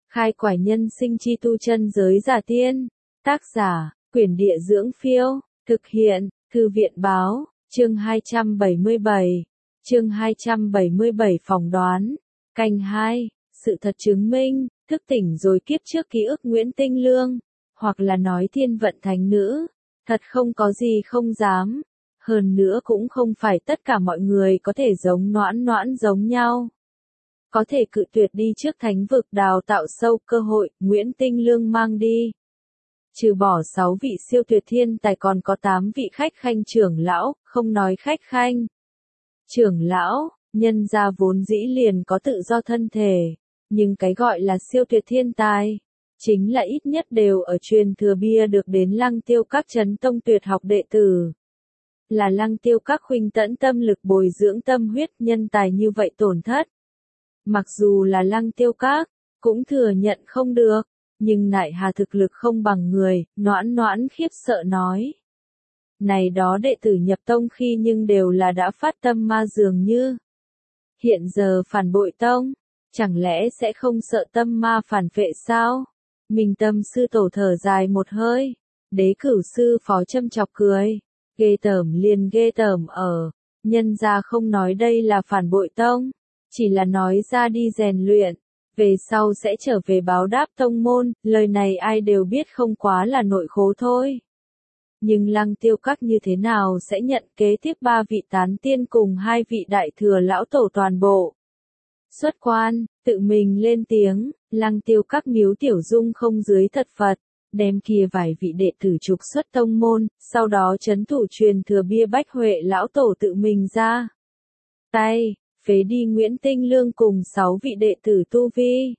Khai quải nhân sinh chi tu chân giới giả tiên. Tác giả, Quyển Địa Dưỡng Phiêu. Thực hiện, Thư viện Báo. Chương 277. Chương 277 phỏng đoán. Canh 2. Sự thật chứng minh, thức tỉnh rồi kiếp trước ký ức Nguyễn Tinh Lương. Hoặc là nói thiên vận thánh nữ. Thật không có gì không dám. Hơn nữa cũng không phải tất cả mọi người có thể giống Noãn Noãn giống nhau. Có thể cự tuyệt đi trước thánh vực đào tạo sâu cơ hội, Nguyễn Tinh Lương mang đi. Trừ bỏ 6 vị siêu tuyệt thiên tài còn có 8 vị khách khanh trưởng lão, không nói khách khanh. Trưởng lão, nhân gia vốn dĩ liền có tự do thân thể, nhưng cái gọi là siêu tuyệt thiên tài, chính là ít nhất đều ở truyền thừa bia được đến Lăng Tiêu Các chấn tông tuyệt học đệ tử. Là Lăng Tiêu Các huynh tẫn tâm lực bồi dưỡng tâm huyết nhân tài như vậy tổn thất. Mặc dù là Lăng Tiêu Các, cũng thừa nhận không được, nhưng nại hà thực lực không bằng người, Noãn Noãn khiếp sợ nói. Này đó đệ tử nhập tông khi nhưng đều là đã phát tâm ma dường như. Hiện giờ phản bội tông, chẳng lẽ sẽ không sợ tâm ma phản phệ sao? Minh Tâm sư tổ thở dài một hơi, Đế Cửu sư phó châm chọc cười, ghê tởm liền ghê tởm ở, nhân gia không nói đây là phản bội tông. Chỉ là nói ra đi rèn luyện, về sau sẽ trở về báo đáp tông môn, lời này ai đều biết không quá là nội khố thôi. Nhưng Lăng Tiêu Các như thế nào sẽ nhận kế tiếp 3 vị tán tiên cùng 2 vị đại thừa lão tổ toàn bộ. Xuất quan, tự mình lên tiếng, Lăng Tiêu Các miếu tiểu dung không dưới thật Phật, đem kia vài vị đệ tử trục xuất tông môn, sau đó trấn thủ truyền thừa bia Bách Huệ lão tổ tự mình ra tay. Phế đi Nguyễn Tinh Lương cùng 6 vị đệ tử tu vi.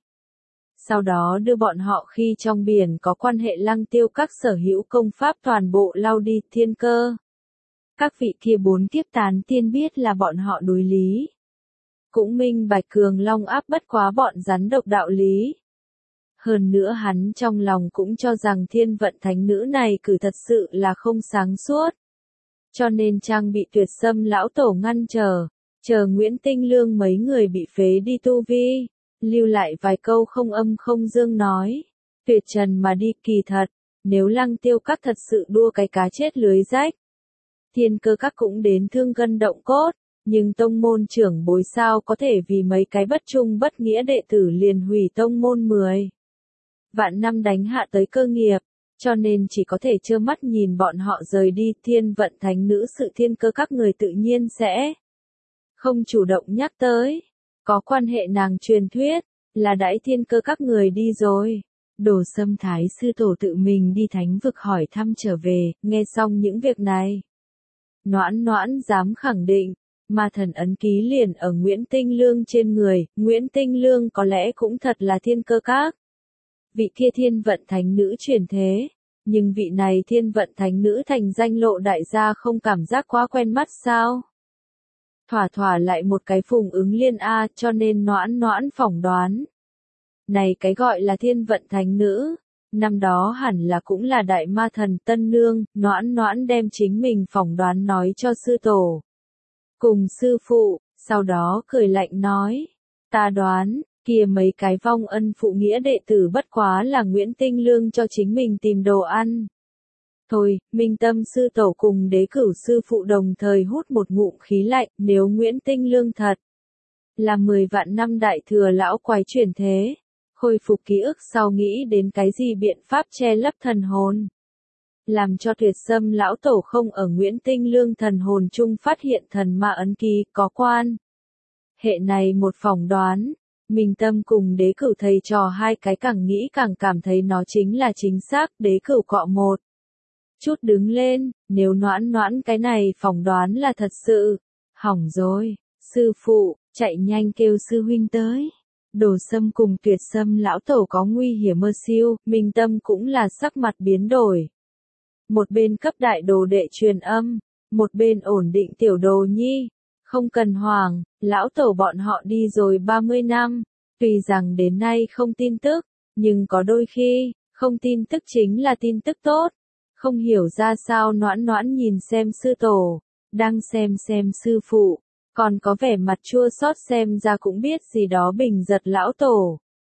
Sau đó đưa bọn họ khi trong biển có quan hệ Lăng Tiêu Các sở hữu công pháp toàn bộ lao đi thiên cơ. Các vị kia 4 kiếp tán tiên biết là bọn họ đối lý. Cũng minh bạch Cường Long áp bất quá bọn rắn độc đạo lý. Hơn nữa hắn trong lòng cũng cho rằng thiên vận thánh nữ này cử thật sự là không sáng suốt. Cho nên trang bị Tuyệt Sâm lão tổ ngăn chờ Nguyễn Tinh Lương mấy người bị phế đi tu vi, lưu lại vài câu không âm không dương nói. Tuyệt trần mà đi kỳ thật, nếu Lăng Tiêu Các thật sự đua cái cá chết lưới rách. Thiên Cơ Các cũng đến thương gân động cốt, nhưng tông môn trưởng bối sao có thể vì mấy cái bất trung bất nghĩa đệ tử liền hủy tông môn 10 vạn năm đánh hạ tới cơ nghiệp, cho nên chỉ có thể trơ mắt nhìn bọn họ rời đi. Thiên vận thánh nữ sự Thiên Cơ Các người tự nhiên sẽ không chủ động nhắc tới. Có quan hệ nàng truyền thuyết, là đãi Thiên Cơ Các người đi rồi. Đồ Sâm Thái sư tổ tự mình đi thánh vực hỏi thăm trở về, nghe xong những việc này. Noãn Noãn dám khẳng định, ma thần ấn ký liền ở Nguyễn Tinh Lương trên người, Nguyễn Tinh Lương có lẽ cũng thật là Thiên Cơ Các. Vị kia thiên vận thánh nữ truyền thế, nhưng vị này thiên vận thánh nữ thành danh lộ đại gia không cảm giác quá quen mắt sao? Thỏa lại một cái phùng ứng liên A, cho nên Noãn Noãn phỏng đoán. Này cái gọi là thiên vận thánh nữ, năm đó hẳn là cũng là đại ma thần Tân Nương. Noãn Noãn đem chính mình phỏng đoán nói cho sư tổ cùng sư phụ, sau đó cười lạnh nói, ta đoán, kia mấy cái vong ân phụ nghĩa đệ tử bất quá là Nguyễn Tinh Lương cho chính mình tìm đồ ăn. Thôi, Minh Tâm sư tổ cùng Đế Cửu sư phụ đồng thời hút một ngụm khí lạnh, nếu Nguyễn Tinh Lương thật là 10 vạn năm đại thừa lão quái chuyển thế, khôi phục ký ức sau nghĩ đến cái gì biện pháp che lấp thần hồn, làm cho Tuyệt Sâm lão tổ không ở Nguyễn Tinh Lương thần hồn chung phát hiện thần ma ấn ký có quan. Hệ này một phỏng đoán, Minh Tâm cùng Đế Cửu thầy trò hai cái càng nghĩ càng cảm thấy nó chính là chính xác. Đế Cửu cọ một chút đứng lên, nếu Noãn Noãn cái này phỏng đoán là thật sự, hỏng rồi, sư phụ, chạy nhanh kêu sư huynh tới. Đồ Sâm cùng Tuyệt Sâm lão tổ có nguy hiểm mơ siêu, Minh Tâm cũng là sắc mặt biến đổi. Một bên cấp đại đồ đệ truyền âm, một bên ổn định tiểu đồ nhi, không cần hoảng, lão tổ bọn họ đi rồi 30 năm, tuy rằng đến nay không tin tức, nhưng có đôi khi, không tin tức chính là tin tức tốt. Không hiểu ra sao Noãn Noãn nhìn xem sư tổ, đang xem sư phụ, còn có vẻ mặt chua xót xem ra cũng biết gì đó bình giật lão tổ.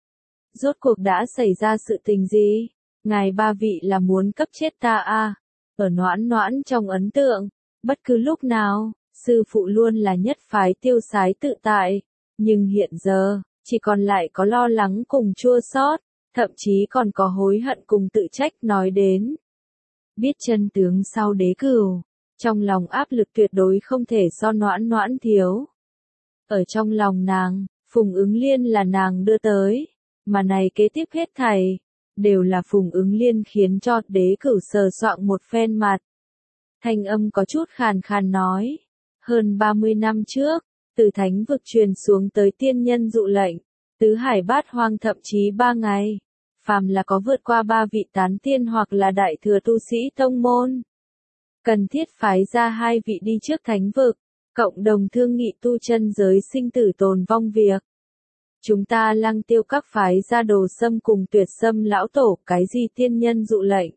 rốt cuộc đã xảy ra sự tình gì? Ngài ba vị là muốn cấp chết ta à? Ở Noãn Noãn trong ấn tượng, bất cứ lúc nào, sư phụ luôn là nhất phái tiêu sái tự tại, nhưng hiện giờ, chỉ còn lại có lo lắng cùng chua xót, thậm chí còn có hối hận cùng tự trách nói đến. Biết chân tướng sau đế cửu, trong lòng áp lực tuyệt đối không thể so Noãn Noãn thiếu. Ở trong lòng nàng, Phùng Ứng Liên là nàng đưa tới, mà này kế tiếp hết thảy, đều là Phùng Ứng Liên khiến cho đế cửu sờ soạng một phen mặt. Thanh âm có chút khàn khàn nói, hơn 30 năm trước, từ thánh vực truyền xuống tới tiên nhân dụ lệnh, tứ hải bát hoang thậm chí 3 ngày, phàm là có vượt qua 3 vị tán tiên hoặc là đại thừa tu sĩ tông môn, cần thiết phái ra 2 vị đi trước thánh vực, cộng đồng thương nghị tu chân giới sinh tử tồn vong việc. Chúng ta Lăng Tiêu các phái ra Đồ Sâm cùng Tuyệt Sâm lão tổ, cái gì tiên nhân dụ lệnh?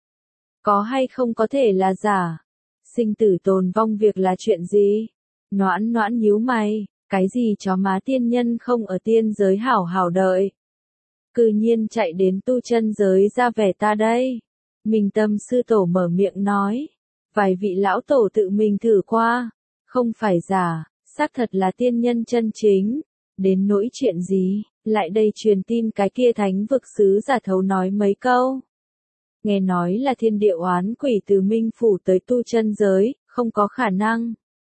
Có hay không có thể là giả? Sinh tử tồn vong việc là chuyện gì? Noãn Noãn nhíu mày, cái gì chó má tiên nhân không ở tiên giới hảo hảo đợi? Cư nhiên chạy đến tu chân giới ra vẻ ta đây. Minh Tâm sư tổ mở miệng nói, vài vị lão tổ tự mình thử qua, không phải giả, xác thật là tiên nhân chân chính. Đến nỗi chuyện gì, lại đây truyền tin cái kia thánh vực sứ giả thấu nói mấy câu. Nghe nói là thiên địa oán quỷ từ Minh Phủ tới tu chân giới, không có khả năng.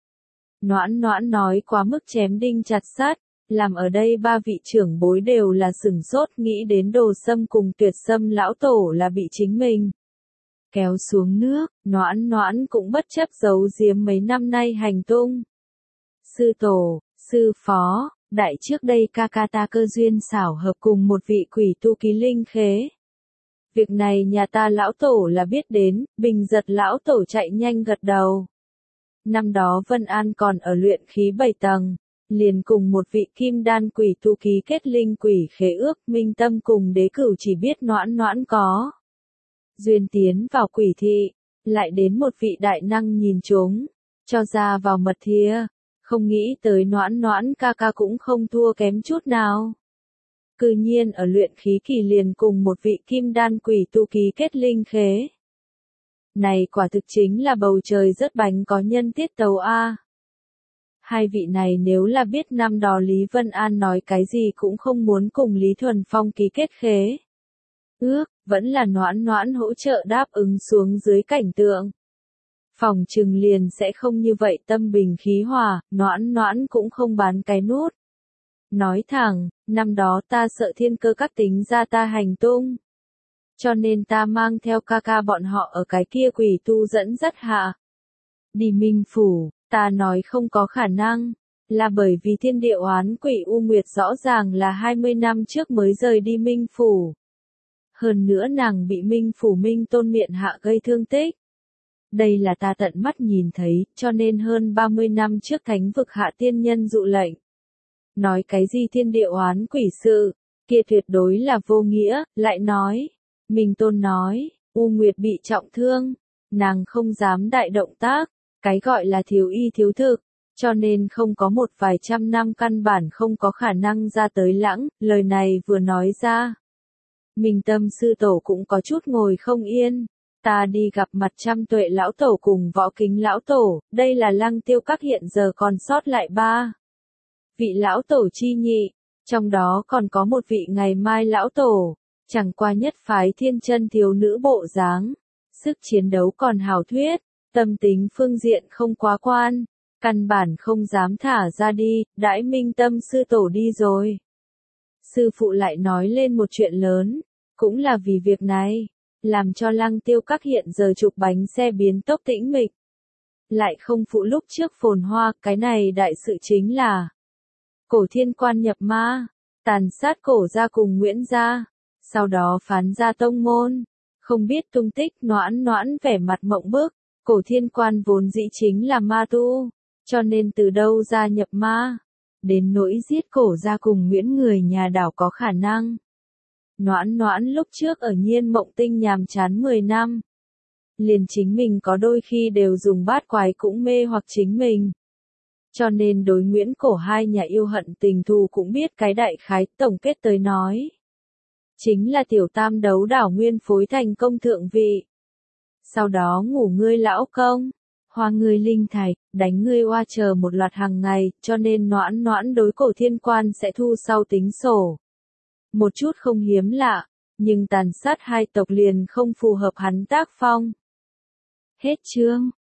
Noãn Noãn nói quá mức chém đinh chặt sắt, làm ở đây 3 vị trưởng bối đều là sửng sốt, nghĩ đến Đồ Sâm cùng Tuyệt Sâm lão tổ là bị chính mình kéo xuống nước. Noãn Noãn cũng bất chấp giấu giếm mấy năm nay hành tung. Sư tổ, sư phó, đại trước đây ca ca ta cơ duyên xảo hợp cùng một vị quỷ tu ký linh khế. Việc này nhà ta lão tổ là biết đến, Bình Giật lão tổ chạy nhanh gật đầu. Năm đó Vân An còn ở luyện khí 7 tầng, liền cùng một vị kim đan quỷ tu ký kết linh quỷ khế ước. Minh Tâm cùng đế cửu chỉ biết Noãn Noãn có duyên tiến vào quỷ thị, lại đến một vị đại năng nhìn chúng, cho ra vào mật thìa. Không nghĩ tới Noãn Noãn ca ca cũng không thua kém chút nào. Cư nhiên ở luyện khí kỳ liền cùng một vị kim đan quỷ tu ký kết linh khế. Này quả thực chính là bầu trời rớt bánh có nhân tiết tấu a. Hai vị này nếu là biết năm đó Lý Vân An nói cái gì cũng không muốn cùng Lý Thuần Phong ký kết khế ước, vẫn là Noãn Noãn hỗ trợ đáp ứng xuống dưới cảnh tượng. Phòng trừng liền sẽ không như vậy tâm bình khí hòa, Noãn Noãn cũng không bán cái nút. Nói thẳng, năm đó ta sợ thiên cơ các tính ra ta hành tung. Cho nên ta mang theo ca ca bọn họ ở cái kia quỷ tu dẫn dắt hạ. Đi Minh Phủ, ta nói không có khả năng, là bởi vì thiên địa oán quỷ U Nguyệt rõ ràng là 20 năm trước mới rời đi Minh Phủ. Hơn nữa nàng bị Minh Phủ Minh Tôn miệng hạ gây thương tích. Đây là ta tận mắt nhìn thấy, cho nên hơn 30 năm trước thánh vực hạ tiên nhân dụ lệnh. Nói cái gì thiên địa oán quỷ sự, kia tuyệt đối là vô nghĩa, lại nói. Minh Tôn nói, U Nguyệt bị trọng thương, nàng không dám đại động tác, cái gọi là thiếu y thiếu thực, cho nên không có một vài trăm năm căn bản không có khả năng ra tới lãng, lời này vừa nói ra. Minh Tâm sư tổ cũng có chút ngồi không yên. Ta đi gặp mặt Trăm Tuệ lão tổ cùng Võ Kính lão tổ, đây là Lăng Tiêu các hiện giờ còn sót lại 3 vị lão tổ chi nhị, trong đó còn có một vị ngày mai lão tổ, chẳng qua nhất phái thiên chân thiếu nữ bộ dáng, sức chiến đấu còn hào thuyết, tâm tính phương diện không quá quan, căn bản không dám thả ra đi, đãi Minh Tâm sư tổ đi rồi. Sư phụ lại nói lên một chuyện lớn, cũng là vì việc này. Làm cho Lăng Tiêu các hiện giờ trục bánh xe biến tốc tĩnh mịch. Lại không phụ lúc trước phồn hoa, cái này đại sự chính là Cổ Thiên Quan nhập ma, tàn sát Cổ gia cùng Nguyễn gia, sau đó phán ra tông môn, không biết tung tích. Noãn Noãn vẻ mặt mộng bức, Cổ Thiên Quan vốn dĩ chính là ma tu, cho nên từ đâu ra nhập ma, đến nỗi giết Cổ gia cùng Nguyễn người nhà đảo có khả năng. Noãn Noãn lúc trước ở Nhiên Mộng Tinh nhàm chán 10 năm. Liền chính mình có đôi khi đều dùng bát quái cũng mê hoặc chính mình. Cho nên đối Nguyễn Cổ hai nhà yêu hận tình thù cũng biết cái đại khái, tổng kết tới nói. chính là tiểu tam đấu đảo nguyên phối thành công thượng vị. Sau đó ngủ ngươi lão công, hoa ngươi linh thạch, đánh ngươi oa chờ một loạt hàng ngày, cho nên Noãn Noãn đối Cổ Thiên Quan sẽ thu sau tính sổ. Một chút không hiếm lạ, nhưng tàn sát hai tộc liền không phù hợp hắn tác phong. Hết chương.